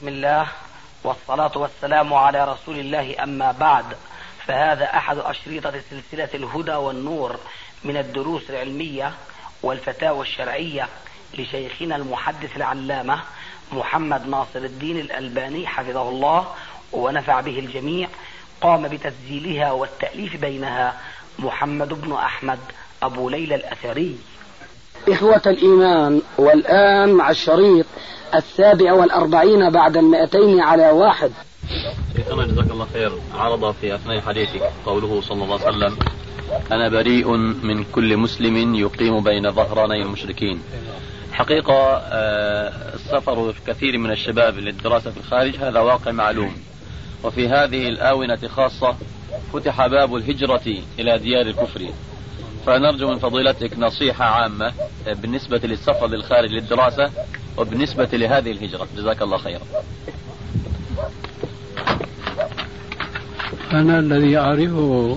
بسم الله والصلاة والسلام على رسول الله، أما بعد، فهذا أحد أشريطة سلسلة الهدى والنور من الدروس العلمية والفتاوى الشرعية لشيخنا المحدث العلامة محمد ناصر الدين الألباني حفظه الله ونفع به الجميع. قام بتسجيلها والتأليف بينها محمد بن أحمد أبو ليلى الأثري. إخوة الإيمان، والآن مع الشريط 47 بعد 200 على 1. شيخنا جزاك الله خير، عرض في أثناء حديثك قوله صلى الله عليه وسلم: أنا بريء من كل مسلم يقيم بين ظهراني المشركين. حقيقة السفر كثير من الشباب للدراسة في الخارج هذا واقع معلوم، وفي هذه الآونة خاصة فتح باب الهجرة إلى ديار الكفر، فنرجو من فضيلتك نصيحة عامة بالنسبة للسفر للخارج للدراسة وبالنسبة لهذه الهجرة، جزاك الله خيرا. أنا الذي أعرفه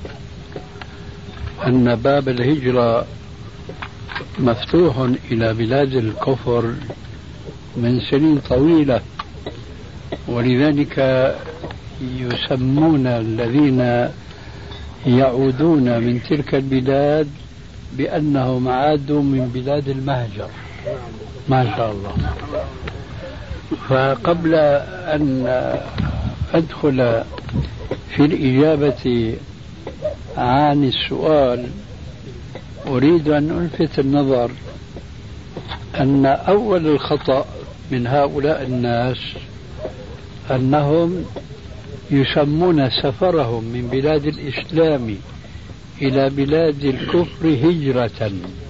أن باب الهجرة مفتوح إلى بلاد الكفر من سنين طويلة، ولذلك يسمون الذين يعودون من تلك البلاد بأنهم عادوا من بلاد المهجر. ما شاء الله. فقبل أن أدخل في الإجابة عن السؤال أريد أن ألفت النظر أن أول الخطأ من هؤلاء الناس أنهم يسمون سفرهم من بلاد الإسلام إلى بلاد الكفر هجرة،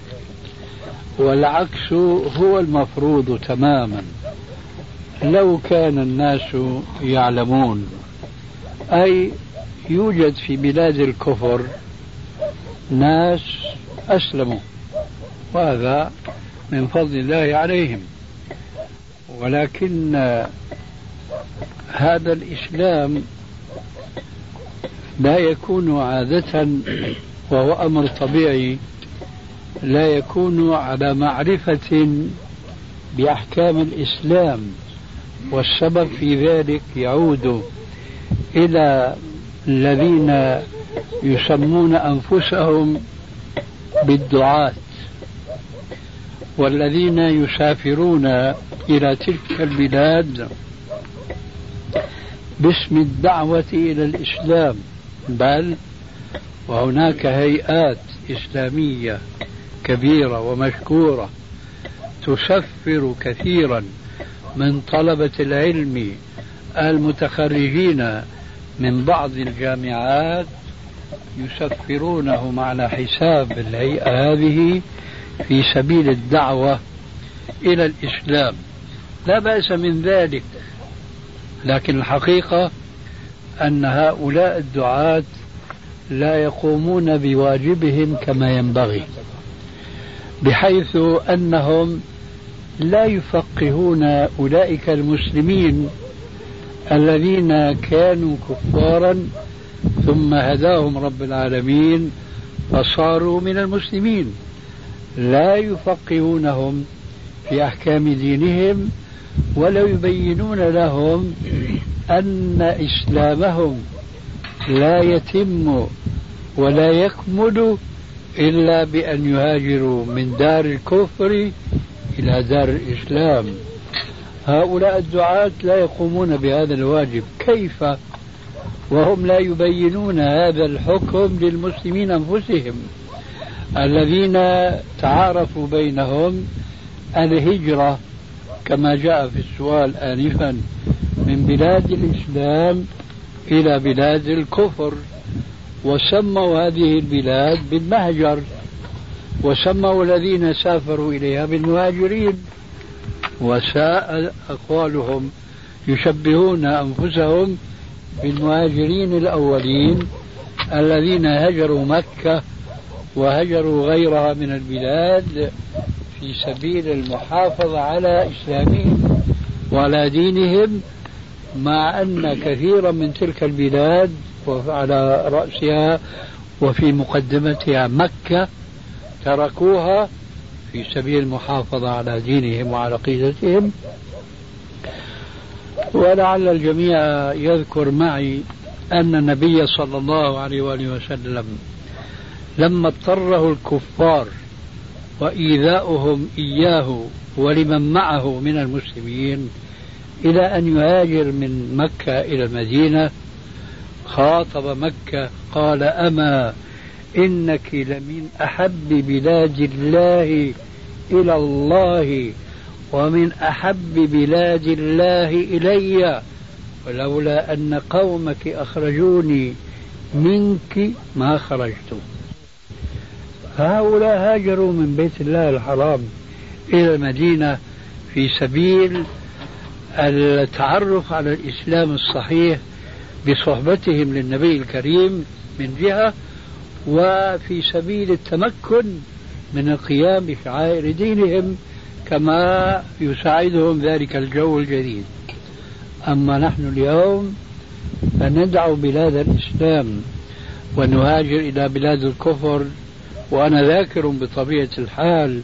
والعكس هو المفروض تماما. لو كان الناس يعلمون، أي يوجد في بلاد الكفر ناس أسلموا، وهذا من فضل الله عليهم، ولكن هذا الإسلام لا يكون عادة، وهو أمر طبيعي، لا يكون على معرفة بأحكام الإسلام، والسبب في ذلك يعود إلى الذين يسمون أنفسهم بالدعاة، والذين يسافرون إلى تلك البلاد باسم الدعوة إلى الإسلام، بل وهناك هيئات إسلامية كبيرة ومشكورة تسفر كثيرا من طلبة العلم المتخرجين من بعض الجامعات، يسفرونهم على حساب الهيئة هذه في سبيل الدعوة إلى الإسلام. لا بأس من ذلك، لكن الحقيقة أن هؤلاء الدعاة لا يقومون بواجبهم كما ينبغي، بحيث أنهم لا يفقهون أولئك المسلمين الذين كانوا كفارا ثم هداهم رب العالمين فصاروا من المسلمين، لا يفقهونهم في أحكام دينهم، ولا يبينون لهم أن إسلامهم لا يتم ولا يكمل إلا بأن يهاجروا من دار الكفر إلى دار الإسلام. هؤلاء الدعاة لا يقومون بهذا الواجب، كيف وهم لا يبينون هذا الحكم للمسلمين أنفسهم الذين تعارفوا بينهم الهجرة كما جاء في السؤال آنفا من بلاد الإسلام إلى بلاد الكفر، وسموا هذه البلاد بالمهجر، وسموا الذين سافروا إليها بالمهاجرين، وساء أقوالهم، يشبهون أنفسهم بالمهاجرين الأولين الذين هجروا مكة وهجروا غيرها من البلاد في سبيل المحافظة على إسلامهم وعلى دينهم، مع أن كثيرا من تلك البلاد وعلى رأسها وفي مقدمتها مكة تركوها في سبيل المحافظة على دينهم وعلى عقيدتهم. ولعل الجميع يذكر معي أن النبي صلى الله عليه وآله وسلم لما اضطره الكفار وإيذاؤهم إياه ولمن معه من المسلمين إلى أن يهاجر من مكة إلى المدينة، خاطب مكة قال: أما إنك لمن أحب بلاد الله إلى الله ومن أحب بلاد الله إلي، ولولا أن قومك أخرجوني منك ما خرجت. هؤلاء هاجروا من بيت الله الحرام إلى المدينة في سبيل التعرف على الإسلام الصحيح بصحبتهم للنبي الكريم من جهة، وفي سبيل التمكن من القيام بشعائر دينهم كما يساعدهم ذلك الجو الجديد. أما نحن اليوم فندع بلاد الإسلام ونهاجر إلى بلاد الكفر، وأنا ذاكر بطبيعة الحال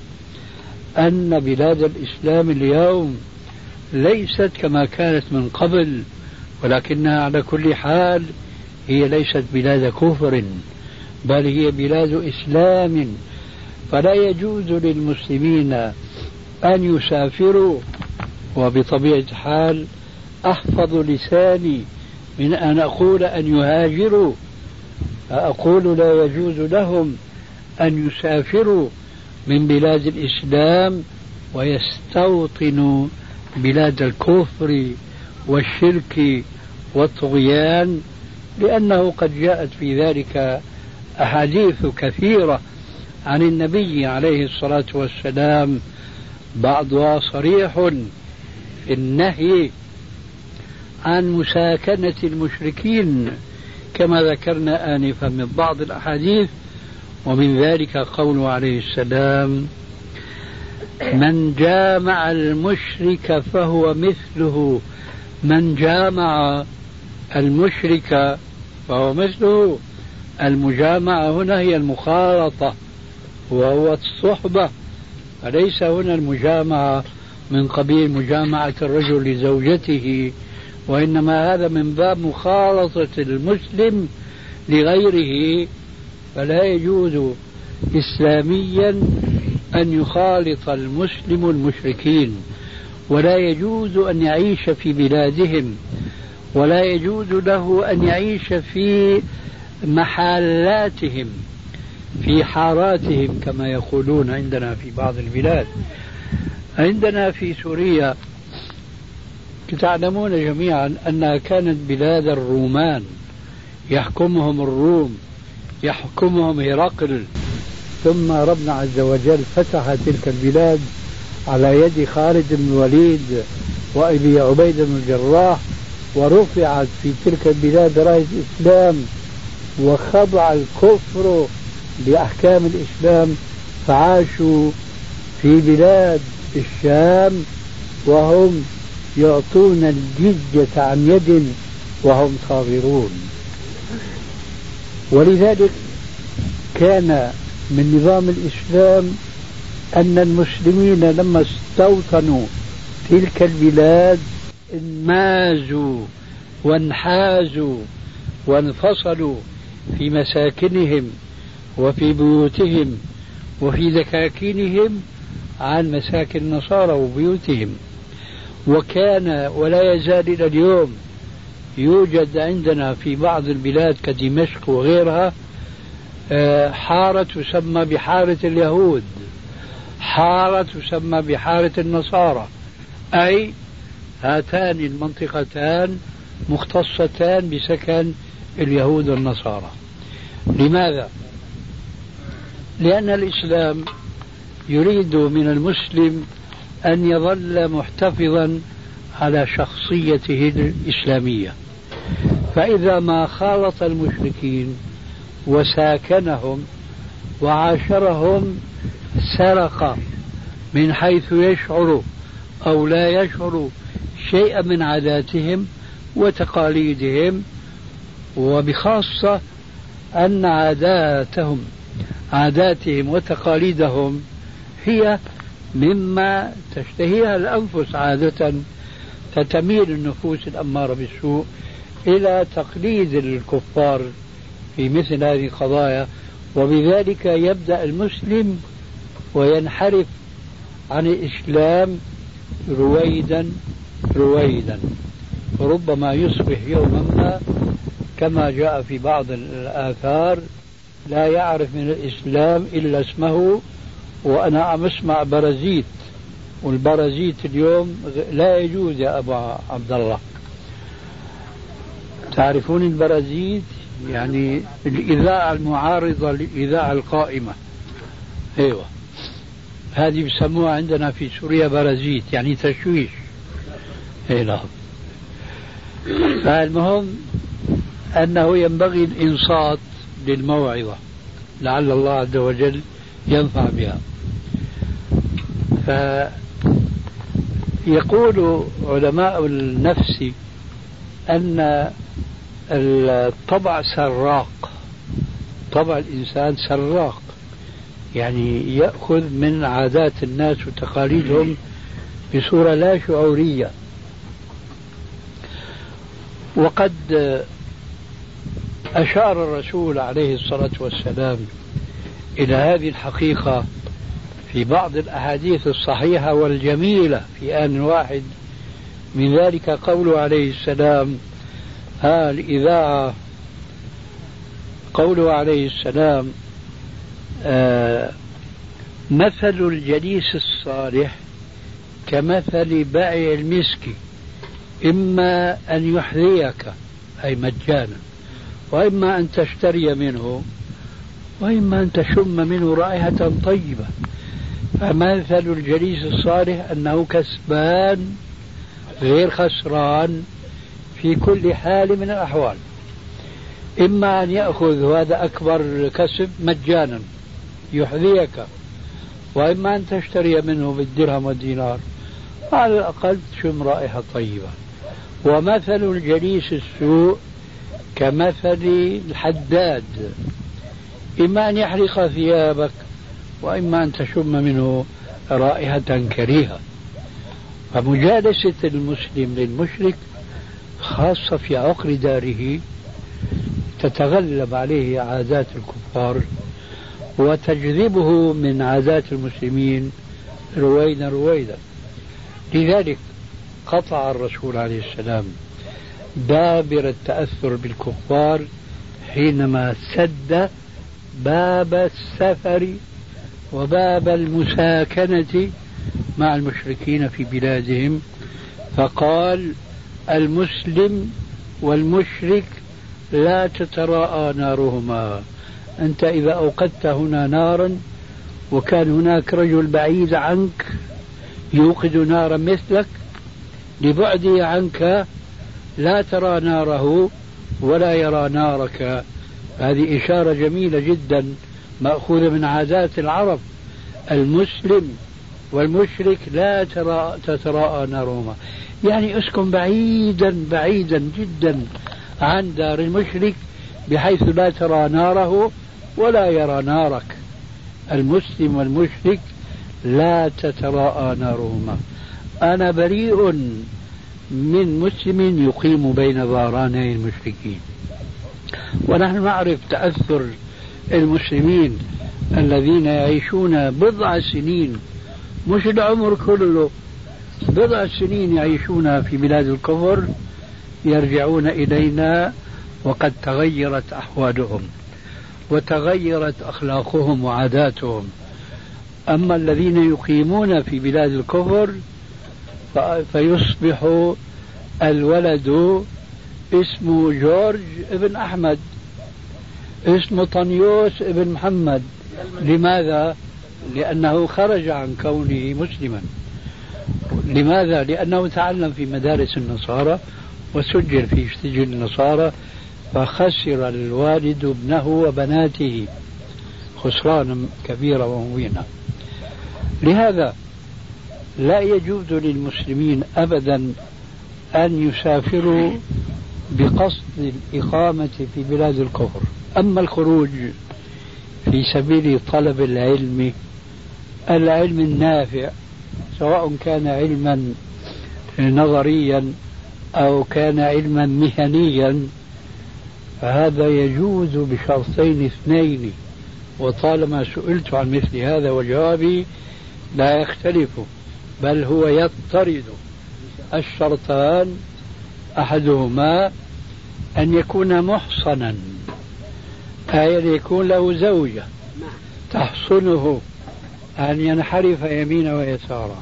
أن بلاد الإسلام اليوم ليست كما كانت من قبل، ولكنها على كل حال هي ليست بلاد كفر بل هي بلاد إسلام، فلا يجوز للمسلمين أن يسافروا. وبطبيعة الحال أحفظ لساني من أن أقول أن يهاجروا، فأقول لا يجوز لهم أن يسافروا من بلاد الإسلام ويستوطنوا بلاد الكفر والشرك والطغيان، لأنه قد جاءت في ذلك أحاديث كثيرة عن النبي عليه الصلاة والسلام، بعضها صريح في النهي عن مساكنة المشركين كما ذكرنا آنفا من بعض الأحاديث، ومن ذلك قوله عليه السلام: من جامع المشرك فهو مثله. من جامع المشرك فهو مثله. المجامعة هنا هي المخالطة وهو الصحبة، فليس هنا المجامعة من قبيل مجامعة الرجل لزوجته، وإنما هذا من باب مخالطة المسلم لغيره. فلا يجوز إسلاميا أن يخالط المسلم المشركين، ولا يجوز أن يعيش في بلادهم، ولا يجوز له أن يعيش في محلاتهم في حاراتهم كما يقولون عندنا في بعض البلاد. عندنا في سوريا تعلمون جميعا أنها كانت بلاد الرومان، يحكمهم الروم، يحكمهم هرقل، ثم ربنا عز وجل فتح تلك البلاد على يد خالد بن الوليد وأبي عبيدة بن الجراح، ورفعت في تلك البلاد راية الإسلام، وخضع الكفر لأحكام الإسلام، فعاشوا في بلاد الشام وهم يعطون الجزية عن يد وهم صاغرون. ولذلك كان من نظام الإسلام أن المسلمين لما استوطنوا تلك البلاد انمازوا وانحازوا وانفصلوا في مساكنهم وفي بيوتهم وفي دكاكينهم عن مساكن النصارى وبيوتهم. وكان ولا يزال إلى اليوم يوجد عندنا في بعض البلاد كدمشق وغيرها حارة تسمى بحارة اليهود، حارة تسمى بحارة النصارى، أي هاتان المنطقتان مختصتان بسكن اليهود والنصارى. لماذا؟ لأن الإسلام يريد من المسلم أن يظل محتفظا على شخصيته الإسلامية، فإذا ما خالط المشركين وساكنهم وعاشرهم سرق من حيث يشعر أو لا يشعر شيئا من عاداتهم وتقاليدهم، وبخاصة أن عاداتهم وتقاليدهم هي مما تشتهيها الأنفس عادة، فتميل النفوس الأمارة بالسوء إلى تقليد الكفار في مثل هذه القضايا، وبذلك يبدأ المسلم وينحرف عن الإسلام رويدا رويدا، ربما يصبح يوما ما كما جاء في بعض الآثار لا يعرف من الإسلام إلا اسمه. وأنا عم أسمع برازيت، والبرازيت اليوم لا يجوز يا أبو عبد الله. تعرفون البرازيت؟ يعني الإذاعة المعارضة للإذاعة القائمة. أيوة، هذه بسموها عندنا في سوريا برازيت، يعني تشويش. نعم. فالمهم أنه ينبغي الإنصات للموعظة لعل الله عز وجل ينفع بها. فيقول علماء النفس أن الطبع سراق، طبع الإنسان سراق، يعني يأخذ من عادات الناس وتقاليدهم بصورة لا شعورية. وقد أشار الرسول عليه الصلاة والسلام إلى هذه الحقيقة في بعض الأحاديث الصحيحة والجميلة في آن واحد. من ذلك قوله عليه السلام الإذاعة، قوله عليه السلام مثل الجليس الصالح كمثل بائع المسك، إما أن يحذيك أي مجانا، وإما أن تشتري منه، وإما أن تشم منه رائحة طيبة. فمثل الجليس الصالح أنه كسبان غير خسران في كل حال من الأحوال، إما أن يأخذ هذا أكبر كسب مجانا يحذيك، وإما أن تشتري منه بالدرهم والدينار، على الأقل تشم رائحة طيبة. ومثل الجليس السوء كمثل الحداد، إما أن يحرق ثيابك، وإما أن تشم منه رائحة كريهة. فمجالسة المسلم للمشرك خاصة في عقر داره تتغلب عليه عادات الكفار وتجذبه من عادات المسلمين رويدا رويدا. لذلك قطع الرسول عليه السلام دابر التأثر بالكفار حينما سد باب السفر وباب المساكنة مع المشركين في بلادهم، فقال المسلم والمشرك لا تتراءى نارهما. أنت إذا أوقدت هنا نارا وكان هناك رجل بعيد عنك يوقد نارا مثلك، لبعده عنك لا ترى ناره ولا يرى نارك. هذه إشارة جميلة جدا مأخوذة من عادات العرب. المسلم والمشرك لا تتراءى نارهما، يعني اسكن بعيدا بعيدا جدا عن دار المشرك بحيث لا ترى ناره ولا يرى نارك. المسلم والمشرك لا تتراءى نارهما. أنا بريء من مسلم يقيم بين ظهراني المشركين. ونحن نعرف تأثر المسلمين الذين يعيشون بضع سنين، مش العمر كله، بضع سنين يعيشون في بلاد الكفر، يرجعون إلينا وقد تغيرت أحوالهم وتغيرت أخلاقهم وعاداتهم. أما الذين يقيمون في بلاد الكفر فيصبح الولد اسمه جورج ابن أحمد، اسمه طنيوس ابن محمد. لماذا؟ لأنه خرج عن كونه مسلما. لماذا؟ لأنه تعلم في مدارس النصارى وسجل في سجل النصارى، فخسر الوالد ابنه وبناته خسرانا كبيرا ومبينا. لهذا لا يجوز للمسلمين أبدا أن يسافروا بقصد الإقامة في بلاد الكفر. أما الخروج في سبيل طلب العلم النافع، سواء كان علما نظريا أو كان علما مهنيا فهذا يجوز بشرطين اثنين، وطالما سئلت عن مثل هذا وجوابي لا يختلف بل هو يضطرد. الشرطان أحدهما أن يكون محصنا، أي أن يكون له زوجة تحصنه أن ينحرف يمينا ويسارا،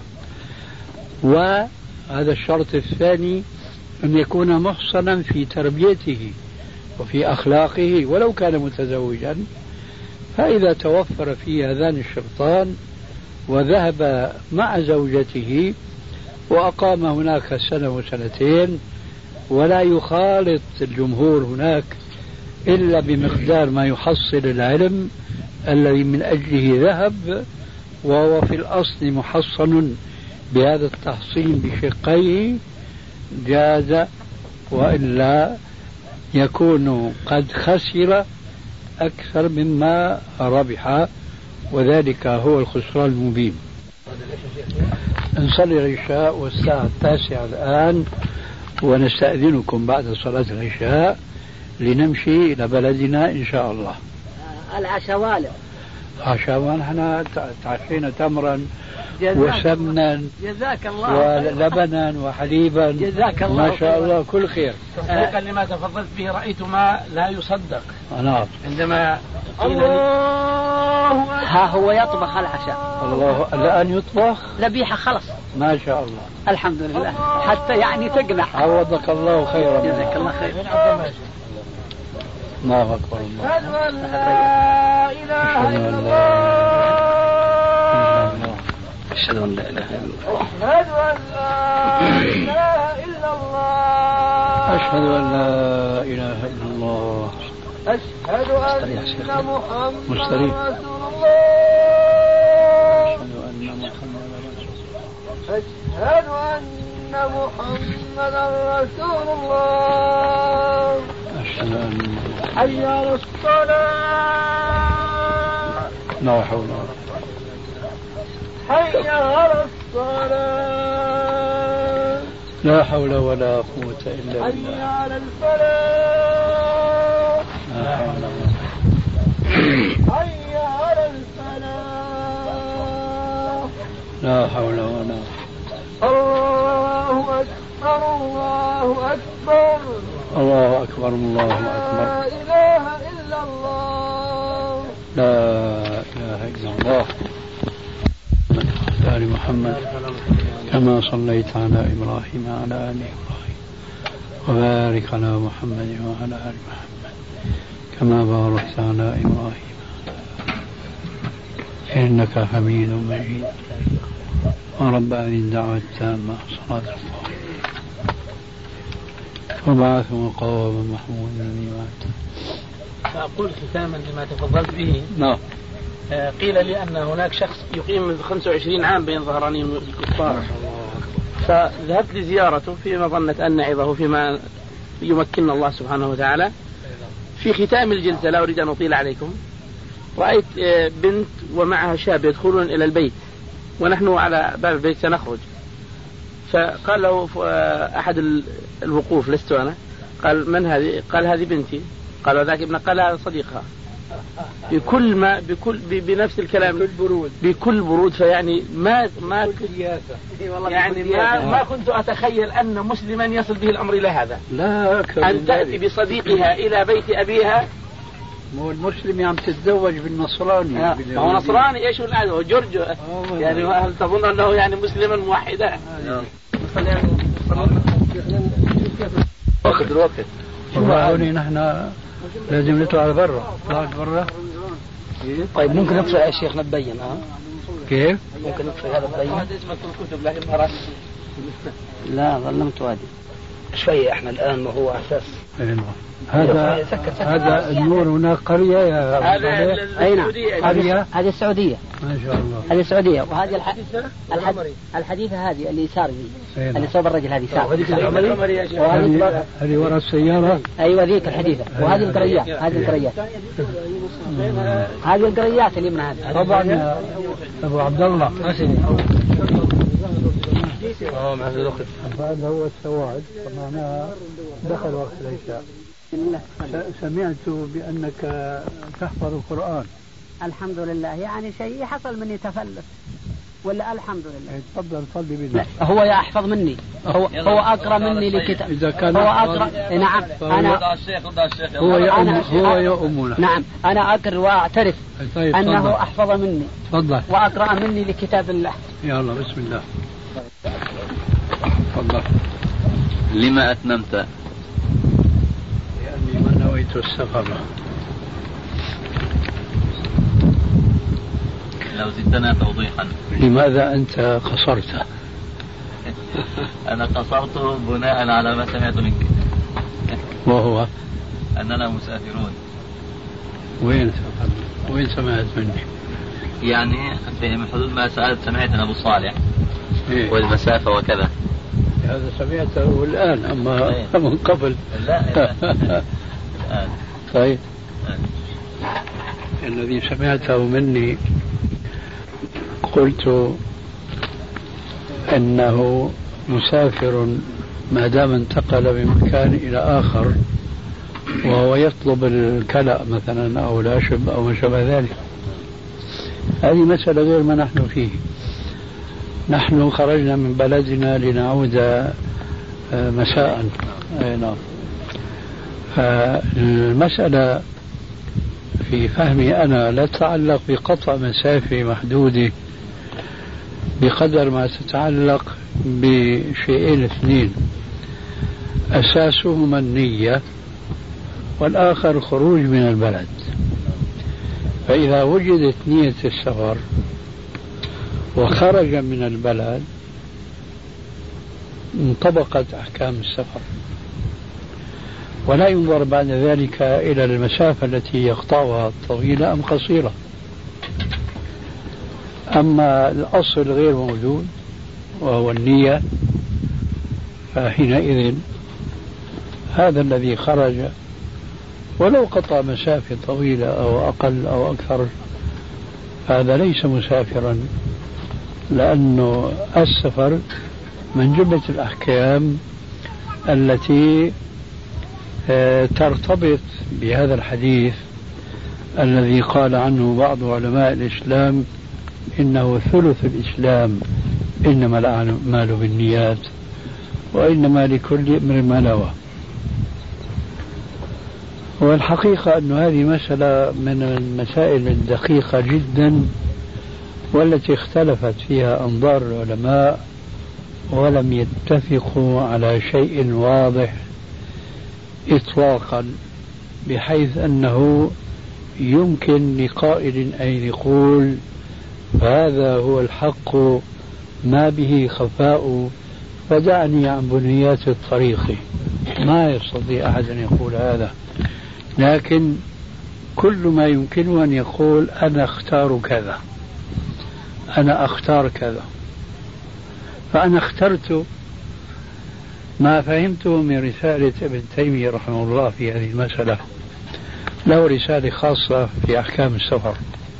وهذا الشرط الثاني أن يكون محصنا في تربيته وفي أخلاقه ولو كان متزوجا. فإذا توفر فيه هذان الشرطان وذهب مع زوجته وأقام هناك سنة وسنتين ولا يخالط الجمهور هناك إلا بمقدار ما يحصل العلم الذي من أجله ذهب، وهو في الأصل محصن بهذا التحصين بشقيه، جاز، وإلا يكون قد خسر أكثر مما ربح، وذلك هو الخسران المبين. نصلي العشاء والساعة 9 الآن، ونستأذنكم بعد صلاة العشاء لنمشي إلى بلدنا إن شاء الله. العشاء والد عشاء ونحن تعشينا تمرا وسمنا جزاك الله ولبنا وحليبا، جزاك الله ما شاء الله كل خير. تصديقا لما تفضلت به رأيت ما لا يصدق نعم. عندما ها هو يطبخ العشاء. الله الآن يطبخ ذبيحة خلص ما شاء الله، الحمد لله، حتى يعني تقنع. عوضك الله خيرا. جزاك الله خير. الله أكبر. الله أشهد أن لا إله إلا الله. أشهد أن لا إله إلا الله. أشهد أن محمد مستريح. أشهد أن محمدا رسول الله. أشهد أن حي على الصلاة. لا حول ولا قوة. حي على الصلاة. لا حول ولا قوة إلا حي بالله. على الفلاح. لا حول ولا قوة. حي على الفلاح. لا حول ولا قوة. الله أكبر الله أكبر. الله أكبر الله أكبر. لا إله إلا الله. لا إله إلا الله. آل محمد كما صليت على إبراهيم وعلى آل إبراهيم، وبارك على محمد وعلى آل محمد كما باركت على إبراهيم إنك حميد مجيد. ورب هذه الدعوة التامة صلاة الظهر وبعث مقاما محمودا لمات. فأقول ختاما لما تفضلت به. نعم. قيل لي أن هناك شخص يقيم منذ 25 عام بين ظهراني الكفار، فذهبت لزيارته في مظنة أن نعظه فيما يمكننا الله سبحانه وتعالى. في ختام الجلسة لا أريد أن أطيل عليكم، رأيت بنت ومعها شاب يدخلون إلى البيت ونحن على باب البيت سنخرج، فقال له أحد الوقوف لست أنا، قال من هذه؟ قال هذه بنتي. قال وذاك ابن؟ قال هذا صديقها. بنفس الكلام بكل برود. فيعني ما كنت أتخيل أن مسلما يصل به الأمر إلى هذا، لا أن تأتي بصديقها إلى بيت أبيها. مو المسلم عم تتزوج بالنصراني. هو نصراني ايش هو جورجو يعني، هل تظن انه يعني مسلما موحدا؟ واخذ الوقت. وهوني نحن لازم نطلع برا. طلعت برا. طيب ممكن نقصر يا شيخ نبين؟ كيف؟ ممكن نقصر هذا تبين؟ هذا اسمه الكتب لكن ما لا ظلمت وادي شوية احنا الآن ما هو أساس. هذا النور هناك قرية يا قرية. هذه السعودية ما شاء الله. هذه السعودية. وهذه الحديثة هذه اللي يسار اللي صوب الرجل هذه سار. هذه وراء السيارة. أيوة ذيك الحديثة. وهذه القريات. هذه القريات اللي من هذه. طبعا يا أبو عبد الله هذا هو السواد، فمعناها دخل وقت العشاء. سمعت بأنك تحفظ القرآن. الحمد لله، يعني شيء حصل مني تفلت ولا الحمد لله. تفضل صلي بنا. هو يحفظ مني، هو أقرأ مني لكتاب. إذا كان هو أقرأ، نعم أنا هو يؤمنا. نعم أنا أقر وأعترف طيب أنه فضل. أحفظ مني. تفضل. وأقرأ مني لكتاب الله. يلا بسم الله. تفضل. لما أتممت؟ لأني ما نويت السفر. لو زدتنا توضيحا. لماذا أنت قصرت؟ أنا قصرت بناء على ما سمعت منك. وهو أننا مسافرون. وين سمعت مني؟ يعني في حدود ما سمعت أبو صالح. إيه؟ والمسافة وكذا. هذا سمعته الآن أما من قبل. لا الآن. طيب. الذي سمعته مني قلت أنه مسافر ما دام انتقل من مكان إلى آخر وهو يطلب الكلأ مثلا أو العشب أو ما شابه ذلك. هذه مسألة غير ما نحن فيه. نحن خرجنا من بلدنا لنعود مساء. نعم. فالمسألة في فهمي أنا لا تتعلق بقطع مسافة محدودة بقدر ما تتعلق بشيئين اثنين، أساسهما النية والآخر الخروج من البلد. فإذا وجدت نية السفر وخرج من البلد انطبقت أحكام السفر، ولا ينظر بعد ذلك إلى المسافة التي يقطعها طويلة أم قصيرة. أما الأصل غير موجود وهو النية، فحينئذ هذا الذي خرج ولو قطع مسافة طويلة أو أقل أو أكثر هذا ليس مسافرا، لأنه السفر من جملة الأحكام التي ترتبط بهذا الحديث الذي قال عنه بعض علماء الإسلام إنه ثلث الإسلام، إنما الأعمال بالنيات وإنما لكل امرئ ما نوى. والحقيقة أن هذه مسألة من المسائل الدقيقة جدا والتي اختلفت فيها أنظار العلماء ولم يتفقوا على شيء واضح إطلاقا، بحيث أنه يمكن لقائل أن يقول هذا هو الحق ما به خفاء فدعني عن بنيات الطريق. ما يستطيع أحد أن يقول هذا، لكن كل ما يمكنه أن يقول أنا أختار كذا، أنا أختار كذا. فأنا اخترت ما فهمته من رسالة ابن تيمية رحمه الله في هذه المسألة. له رسالة خاصة في أحكام السفر،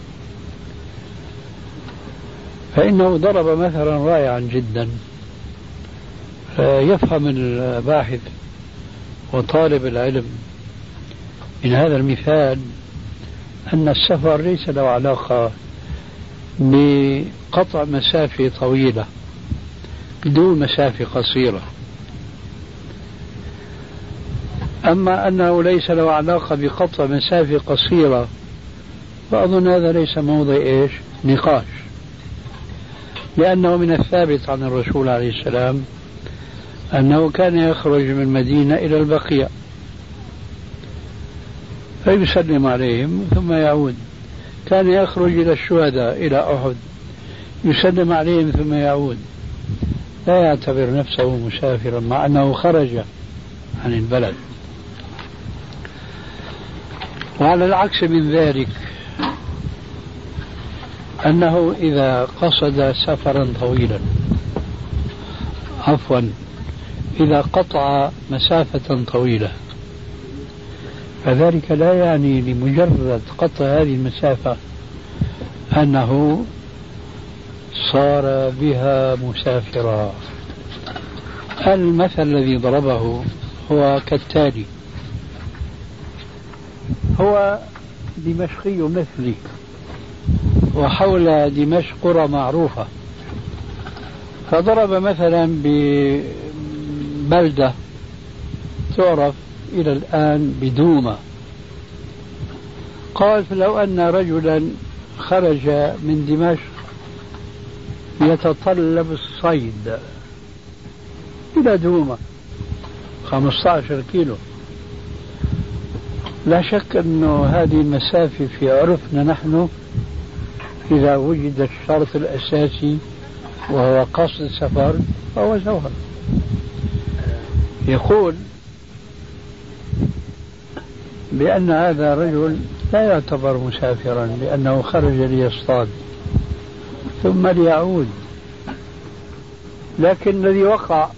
فإنه ضرب مثلا رائعا جدا يفهم الباحث وطالب العلم من هذا المثال أن السفر ليس له علاقة بقطع مسافة طويلة بدون مسافة قصيرة، أما أنه ليس له علاقة بقطع مسافة قصيرة فأظن هذا ليس موضع نقاش، لأنه من الثابت عن الرسول عليه السلام أنه كان يخرج من المدينة إلى البقيع فيسلم عليهم ثم يعود، كان يخرج إلى الشهداء إلى أحد يسلم عليهم ثم يعود، لا يعتبر نفسه مسافرا مع أنه خرج عن البلد. وعلى العكس من ذلك أنه إذا قصد سفرا طويلا إذا قطع مسافة طويلة فذلك لا يعني لمجرد قطع هذه المسافة أنه صار بها مسافرا، المثل الذي ضربه هو كالتالي: هو دمشقي مثلي، وحول دمشق قرى معروفة، فضرب مثلا ببلدة تعرف إلى الآن بدومة. قال: فلو أن رجلا خرج من دمشق يتطلب الصيد إلى دومة 15 كيلو، لا شك أن هذه المسافة في عرفنا نحن إذا وجد الشرط الأساسي وهو قصد السفر فهو سفر. يقول بأن هذا الرجل لا يعتبر مسافرا لأنه خرج ليصطاد ثم ليعود، لكن الذي وقع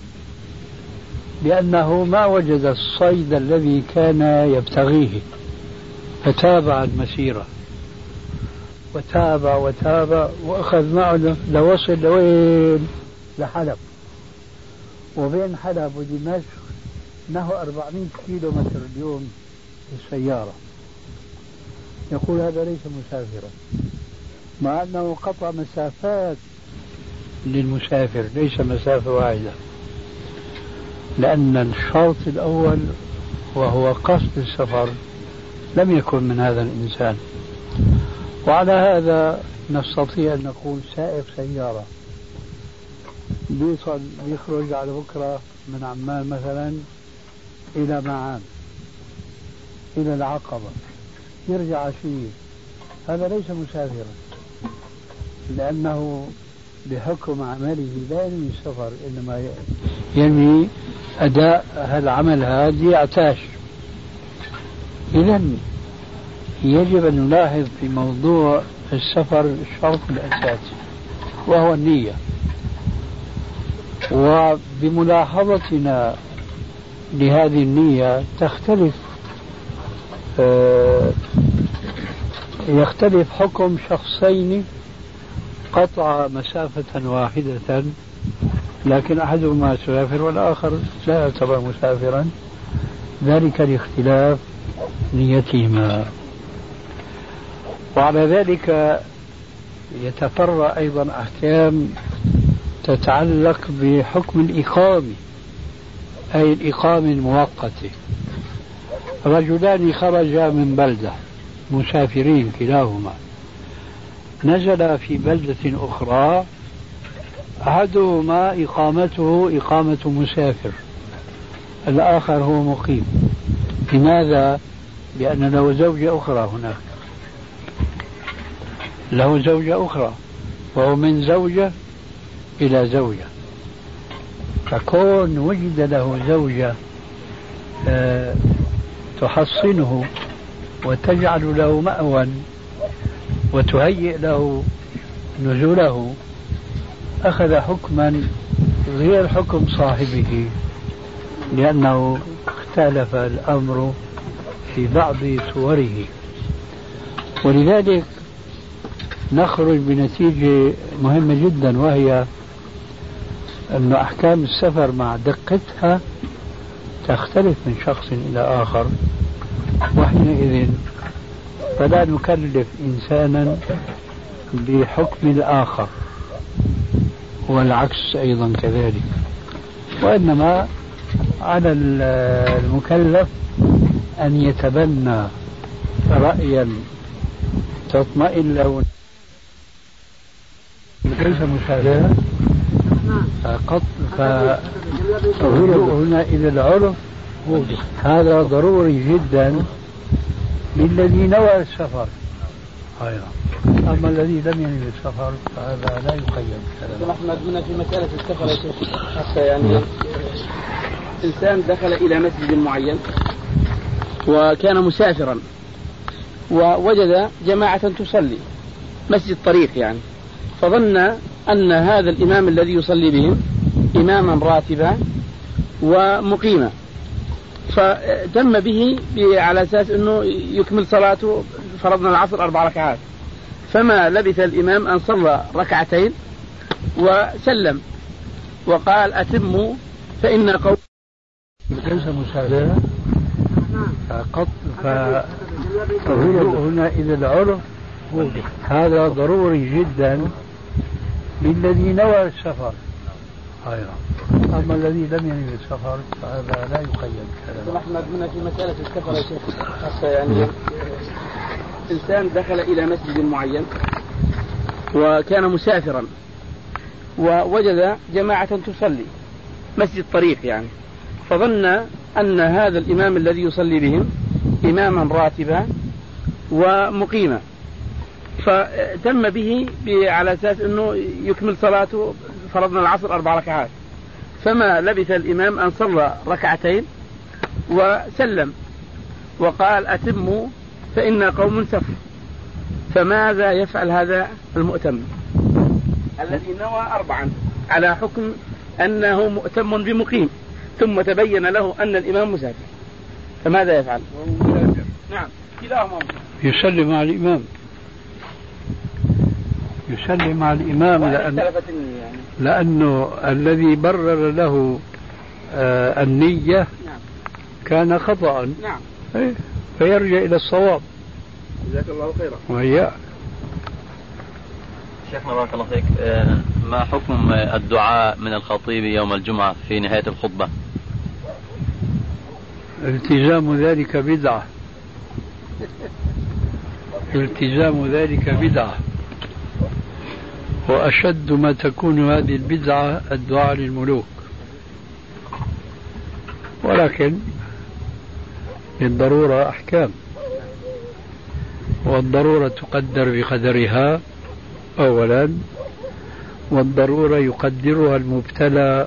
بأنه ما وجد الصيد الذي كان يبتغيه، فتابع المسيرة وتابع وأخذ معه لوصل لوين؟ لحلب، وبين حلب ودمشق نحو 400 كيلو متر اليوم بالسيارة. يقول هذا ليس مسافرا، مع أنه قطع مسافات للمسافر، ليس مسافة واحدة، لأن الشرط الأول وهو قصد السفر لم يكن من هذا الإنسان. وعلى هذا نستطيع أن نقول سائق سيارة بيخرج على بكرة من عمان مثلا إلى معان إلى العقبة يرجع عشية، هذا ليس مسافرا، لأنه بحكم عمله لا ينوي السفر، إنما ينوي أداء هالعمل هذا يعتاش. إذن يجب أن نلاحظ في موضوع السفر الشرط الأساسي وهو النية، وبملاحظتنا لهذه النية يختلف حكم شخصين قطع مسافة واحدة، لكن أحدهما مسافر والآخر لا يعتبر مسافرا، ذلك لاختلاف نيتهما. وعلى ذلك يتفرع أيضا أحكام تتعلق بحكم الإقامة، أي الإقامة المؤقتة. رجلان خرجا من بلدة مسافرين كلاهما، نزل في بلدة أخرى، أحدهما إقامته إقامة مسافر، الآخر هو مقيم. لماذا؟ لأن له زوجة أخرى هناك، له زوجة أخرى، وهو من زوجة إلى زوجة، فكون وجد له زوجة تحصنه وتجعل له مأوى وتهيئ له نزوله، أخذ حكما غير حكم صاحبه، لأنه اختلف الأمر في بعض صوره. ولذلك نخرج بنتيجة مهمة جدا، وهي أن أحكام السفر مع دقتها تختلف من شخص إلى آخر، وحينئذ فلا نكلف إنسانا بحكم الآخر، والعكس أيضا كذلك، وإنما على المكلف أن يتبنى رأيا تطمئن له ليس مسافرا فالرجوع هنا إلى العرف هذا ضروري جدا للذي نوى السفر، أما الذي لم ينوي السفر فهذا لا يقيد. نحن هنا في مسألة السفر حتى يعني إنسان دخل إلى مسجد معين وكان مسافرا ووجد جماعة تصلي مسجد طريق يعني، فظن أن هذا الإمام الذي يصلي بهم إماما راتبا ومقيما، فتم به على أساس أنه يكمل صلاته، فرضنا العصر 4 ركعات، فما لبث الإمام أن صلى ركعتين وسلم وقال أتموا فإن قوم ليس مساواة فقط فالرجوع هنا إلى العرف هذا ضروري جدا للذي نوى السفر. أما الذي لم ينوي السفر فهذا لا يقيد. أحمد هنا في مسألة السفر يا شيخ خاصة يعني إنسان دخل إلى مسجد معين وكان مسافرا ووجد جماعة تصلي مسجد طريق يعني، فظن أن هذا الإمام الذي يصلي بهم إماما راتبا ومقيما، فتم به على أساس أنه يكمل صلاته، فرضنا العصر 4 ركعات، فما لبث الإمام أن صلى ركعتين وسلم وقال أتموا فإن قوم سفر. فماذا يفعل هذا المؤتم الذي نوى 4 على حكم أنه مؤتم بمقيم ثم تبين له أن الإمام مسافر؟ فماذا يفعل؟ نعم كلاهما يسلم على الإمام، يسلم على الإمام لأنه الذي برر له النية كان خطأ. نعم. فيرجع إلى الصواب. جزاك الله خيرا. وهي شيخنا بارك الله فيك، ما حكم الدعاء من الخطيب يوم الجمعة في نهاية الخطبة؟ التزام ذلك بدعة، التزام ذلك بدعة، وأشد ما تكون هذه البدعة الدعاء للملوك، ولكن للضرورة أحكام، والضرورة تقدر بقدرها أولا، والضرورة يقدرها المبتلى،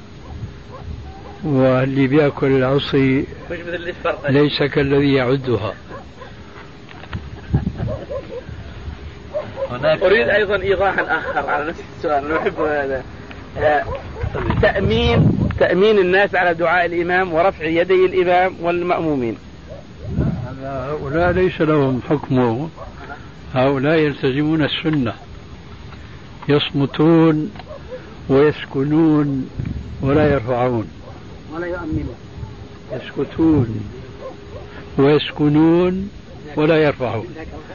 واللي بيأكل العصي ليس كالذي يعدها. أريد أيضا إيضاحا آخر على نفس السؤال، نحب هذا تأمين الناس على دعاء الإمام ورفع يدي الإمام والمأمومين. هؤلاء ليس لهم حكمه، هؤلاء يلتزمون السنة، يصمتون ويسكنون ولا يرفعون ولا يؤمنون، يسكتون ويسكنون ولا يرفعون.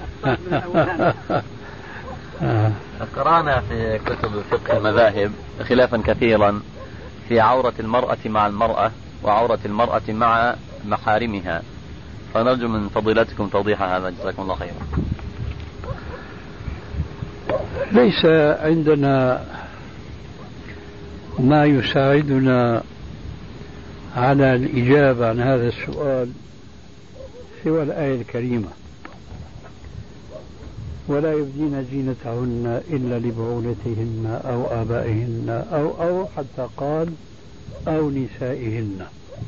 قرأنا في كتب فقه المذاهب خلافا كثيرا في عورة المرأة مع المرأة وعورة المرأة مع محارمها، فنرجو من فضيلتكم توضيح هذا جزاكم الله خيرا. ليس عندنا ما يساعدنا على الإجابة عن هذا السؤال سوى الآية الكريمة: ولا يبدين زينتهن إلا لبعولتهن أو آبائهن أو حتى قال أو نسائهن.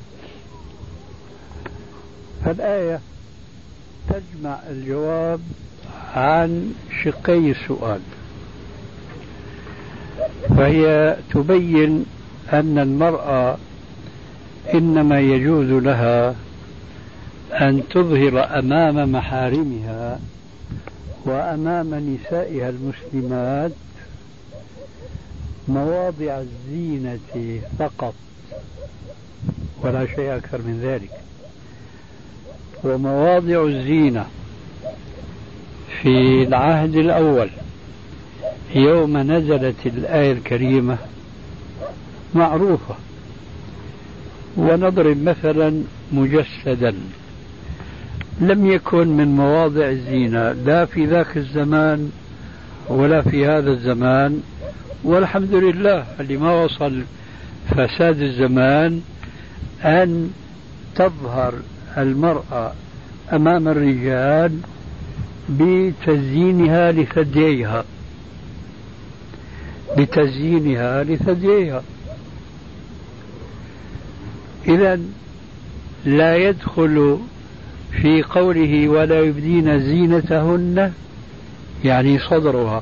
فالآية تجمع الجواب عن شقي السؤال، فهي تبين أن المرأة إنما يجوز لها أن تظهر أمام محارمها وأمام نسائها المسلمات مواضع الزينة فقط ولا شيء أكثر من ذلك. ومواضع الزينة في العهد الأول يوم نزلت الآية الكريمة معروفة، ونضرب مثلا مجسدا لم يكن من مواضع الزينة لا في ذاك الزمان ولا في هذا الزمان، والحمد لله اللي ما وصل فساد الزمان أن تظهر المرأة أمام الرجال بتزيينها لثدييها، بتزيينها لثدييها. إذن لا يدخل في قوله ولا يبدين زينتهن يعني صدرها.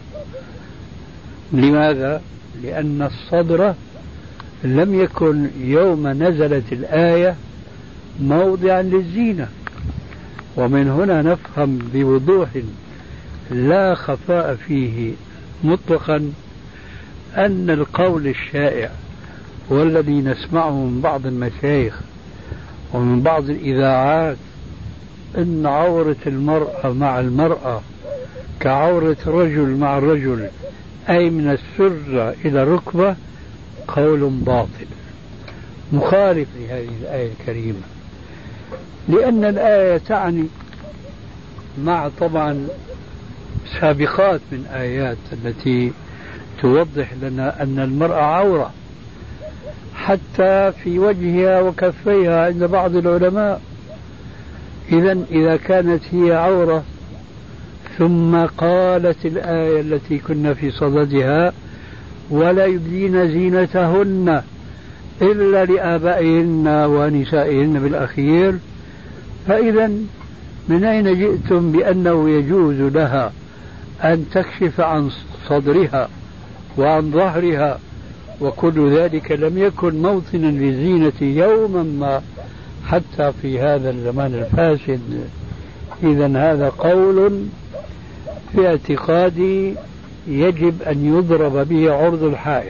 لماذا؟ لأن الصدر لم يكن يوم نزلت الآية موضعا للزينة. ومن هنا نفهم بوضوح لا خفاء فيه مطلقا أن القول الشائع والذي نسمعه من بعض المشايخ ومن بعض الإذاعات أن عورة المرأة مع المرأة كعورة رجل مع الرجل، أي من السرة إلى الركبة، قول باطل مخالف لهذه الآية الكريمة، لأن الآية تعني مع طبعا سابقات من آيات التي توضح لنا أن المرأة عورة حتى في وجهها وكفيها عند بعض العلماء. إذا كانت هي عورة ثم قالت الآية التي كنا في صددها ولا يبدين زينتهن إلا لآبائهن ونسائهن بالأخير، فإذا من أين جئتم بأنه يجوز لها أن تكشف عن صدرها وعن ظهرها وكل ذلك لم يكن موطنا للزينة يوما ما حتى في هذا الزمان الفاسد؟ إذا هذا قول في اعتقادي يجب أن يضرب به عرض الحائط،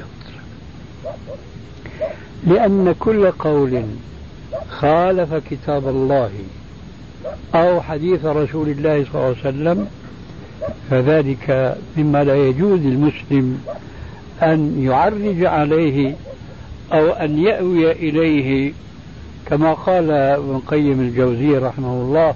لأن كل قول خالف كتاب الله أو حديث رسول الله صلى الله عليه وسلم فذلك مما لا يجوز للمسلم أن يعرج عليه أو أن يأوي إليه، كما قال ابن القيم الجوزي رحمه الله: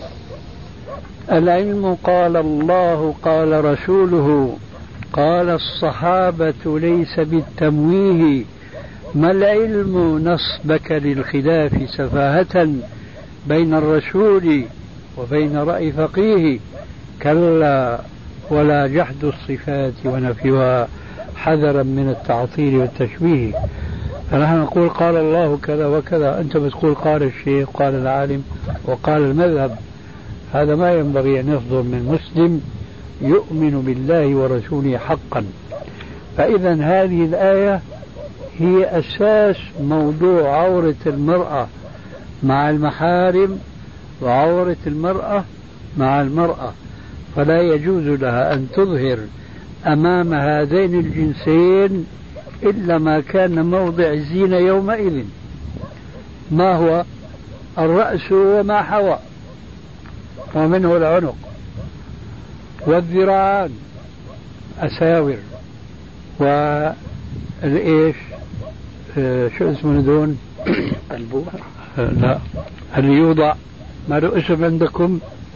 العلم قال الله قال رسوله قال الصحابة ليس بالتمويه، ما العلم نصبك للخلاف سفاهة بين الرسول وبين رأي فقيه، كلا ولا جحد الصفات ونفيها حذرا من التعطيل والتشبيه. فنحن نقول قال الله كذا وكذا، أنت بتقول قال الشيخ قال العالم وقال المذهب. هذا ما ينبغي أن يصدر من مسلم يؤمن بالله ورسوله حقا. فإذا هذه الآية هي أساس موضوع عورة المرأة مع المحارم وعورة المرأة مع المرأة، فلا يجوز لها أن تظهر أمام هذين الجنسين إلا ما كان موضع الزينة يومئذ، ما هو الرأس وما حوى، ومنه العنق والذراعان أساور والإيش شو اسمه دون البوع لا اللي يوضع ما له اسم عندكم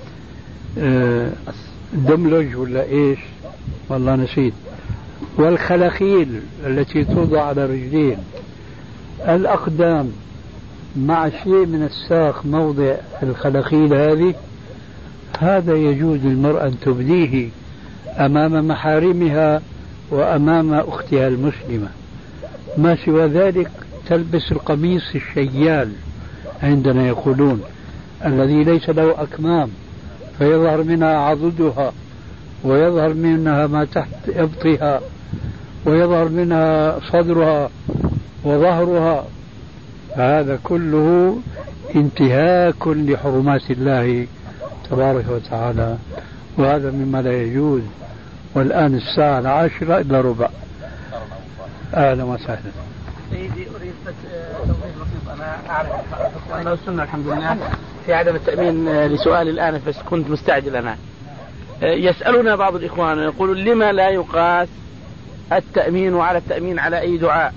دملج ولا إيش والله نسيت، والخلاخيل التي توضع على رجلين، الأقدام مع شيء من الساق موضع الخلاخيل هذه، هذا يجوز للمرأة أن تبديه أمام محارمها وأمام أختها المسلمة. ما سوى ذلك تلبس القميص الشيال عندنا يقولون، الذي ليس له أكمام فيظهر منها عضدها ويظهر منها ما تحت إبطها ويظهر منها صدرها وظهرها، فهذا كله انتهاك لحرمات الله تبارك وتعالى، وهذا مما لا يجوز. والآن الساعة 10 إلا ربع. أهلا وسهلا. سيدي أريد توضيح بسيط. أنا أعرف أن السنة الحمد لله في عدم التأمين لسؤال الآن، بس كنت مستعجل أنا. يسألنا بعض الإخوان يقولون لما لا يقاس التأمين على التأمين على أي دعاء،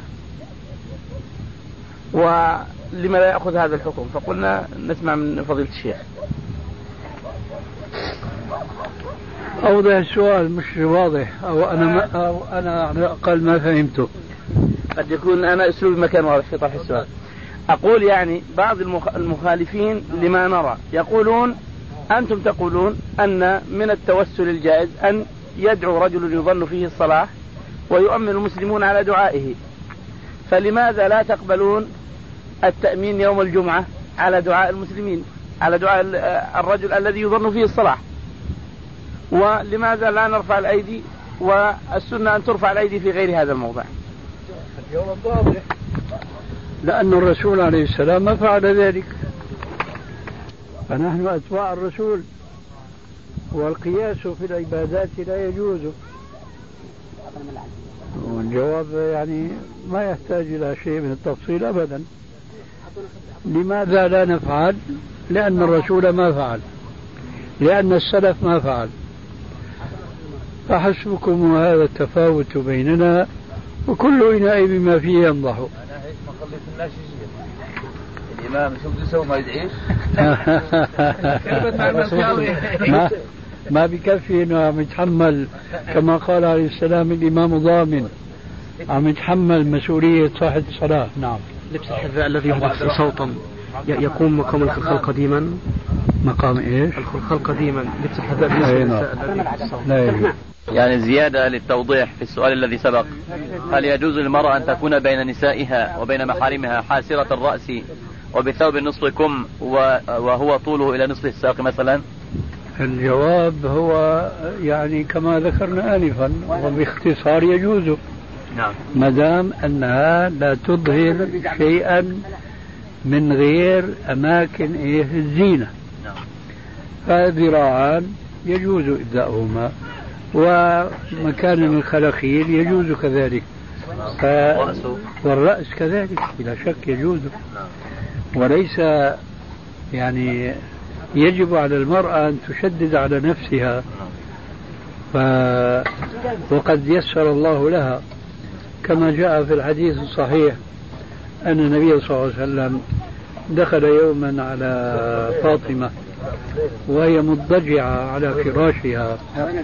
ولما لا يأخذ هذا الحكم؟ فقلنا نسمع من فضيلة الشيخ. أوضح السؤال مش واضح، أو أنا على الأقل ما فهمته. قد يكون أنا أسلوبي ما كان واضح في طرح السؤال. أقول يعني بعض المخالفين لما نرى يقولون أنتم تقولون أن من التوسل الجائز أن يدعو رجل يظن فيه الصلاح ويؤمن المسلمون على دعائه، فلماذا لا تقبلون التأمين يوم الجمعة على دعاء المسلمين، على دعاء الرجل الذي يظن فيه الصلاح؟ ولماذا لا نرفع الأيدي، والسنة أن ترفع الأيدي في غير هذا الموضع؟ لأن الرسول عليه السلام ما فعل ذلك، فنحن أتباع الرسول، والقياس في العبادات لا يجوز. والجواب يعني ما يحتاج إلى شيء من التفصيل أبدا. لماذا لا نفعل؟ لأن الرسول ما فعل، لأن السلف ما فعل، فحسبكم هذا التفاوت بيننا وكل إناء بما فيه ينضح. الإمام شو يسوي ما يدعيش؟ ما بكفي انه عم يتحمل كما قال عليه السلام الامام ضامن، عم يتحمل مسؤولية صاحب الصلاة. نعم. لبس الحذاء الذي يضخ صوتا يقوم مقام الخلخال قديما. مقام ايش؟ الخلخال قديما، لبس الحذاء بالنسبة لا. يعني زيادة للتوضيح في السؤال الذي سبق، هل يجوز للمرأة أن تكون بين نسائها وبين محارمها حاسرة الرأس وبثوب نصف كم وهو طوله إلى نصف الساق مثلا؟ الجواب هو يعني كما ذكرنا آنفا وباختصار يجوز. نعم. ما دام أنها لا تظهر شيئا من غير أماكن الزينة. نعم. فذراعان يجوز إبداؤهما، ومكان الخلخيل يجوز كذلك، والرأس كذلك بلا شك يجوز. وليس يعني يجب على المرأة أن تشدد على نفسها، وقد يسر الله لها كما جاء في الحديث الصحيح أن النبي صلى الله عليه وسلم دخل يوما على فاطمة وهي مضطجعة على فراشها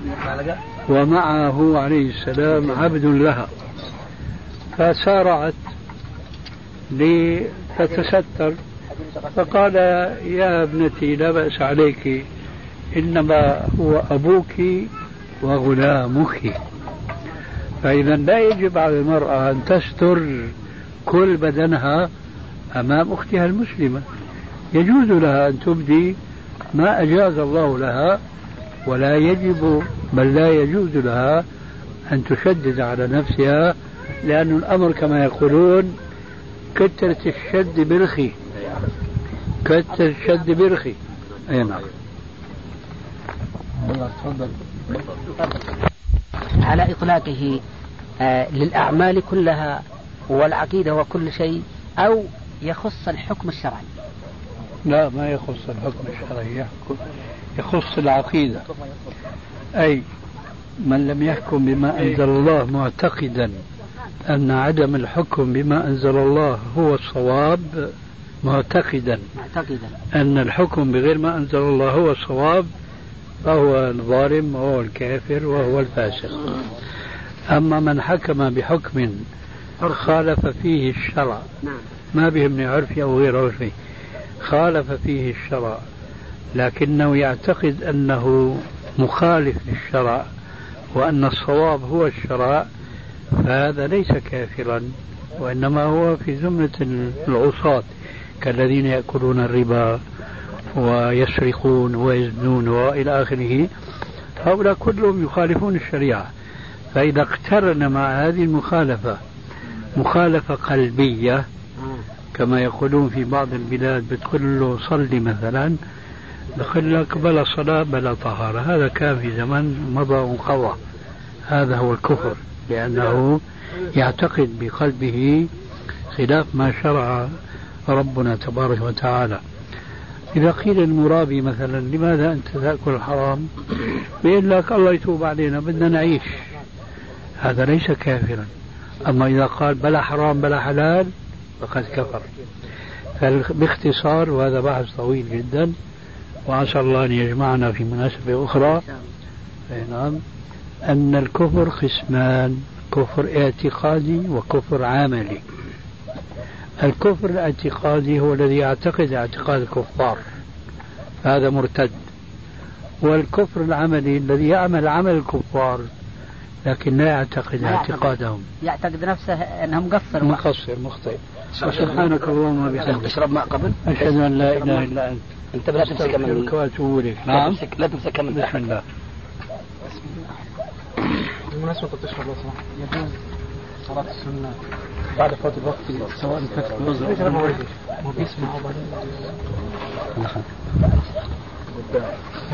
ومعه عليه السلام عبد لها، فسارعت لتتستر، فقال يا ابنتي لا بأس عليك، إنما هو أبوك وغلامك. فإذا لا يجب على المرأة أن تستر كل بدنها أمام أختها المسلمة، يجوز لها أن تبدي ما أجاز الله لها، ولا يجب بل لا يجوز لها أن تشدد على نفسها، لأن الأمر كما يقولون كثرة الشد برخي، كثرة الشد برخي. أي نعم. على إطلاقه للأعمال كلها والعقيدة وكل شيء، أو يخص الحكم الشرعي؟ لا، ما يخص الحكم الشرعي، يخص العقيدة. أي من لم يحكم بما أنزل الله معتقدا أن عدم الحكم بما أنزل الله هو الصواب، معتقدا أن الحكم بغير ما أنزل الله هو الصواب، فهو الظالم وهو الكافر وهو الفاسق. أما من حكم بحكم خالف فيه الشرع، ما بيهمني عرفي أو غير عرفي، خالف فيه الشرع لكنه يعتقد أنه مخالف للشرع وأن الصواب هو الشرع، فهذا ليس كافرا، وإنما هو في زمرة العصاة كالذين يأكلون الربا ويسرقون ويزنون وإلى آخره. هؤلاء كلهم يخالفون الشريعة. فإذا اقترن مع هذه المخالفة مخالفة قلبية كما يقولون في بعض البلاد، بتقول له صلي مثلا، بقول لك بلا صلاة بلا طهارة، هذا كان في زمن مضى وانقضى، هذا هو الكفر، لأنه يعتقد بقلبه خلاف ما شرع ربنا تبارك وتعالى. إذا قيل المرابي مثلا لماذا أنت تأكل الحرام، بيقول لك الله يتوب علينا بدنا نعيش، هذا ليس كافرا. أما إذا قال بلا حرام بلا حلال فقد كفر. فباختصار، وهذا بحث طويل جدا وعسى الله أن يجمعنا في مناسبة أخرى، نعم، أن الكفر قسمان: كفر اعتقادي وكفر عملي. الكفر الاعتقادي هو الذي يعتقد اعتقاد الكفار، هذا مرتد. والكفر العملي الذي يعمل عمل الكفار لكن لا يعتقد اعتقادهم، يعتقد نفسه أنه مقصر مخطئ. سبحانك اللهم وبحمدك، تشرب ماء قبل، أشهد أن لا إله إلا أنت لا تمسك من نعم، لا تمسك من بسم الله. بالمناسبة قد تشرب لو سمحت، يجوز صلاة السنة بعد فوات الوقت سواء كانت الوزر وبيسمع أو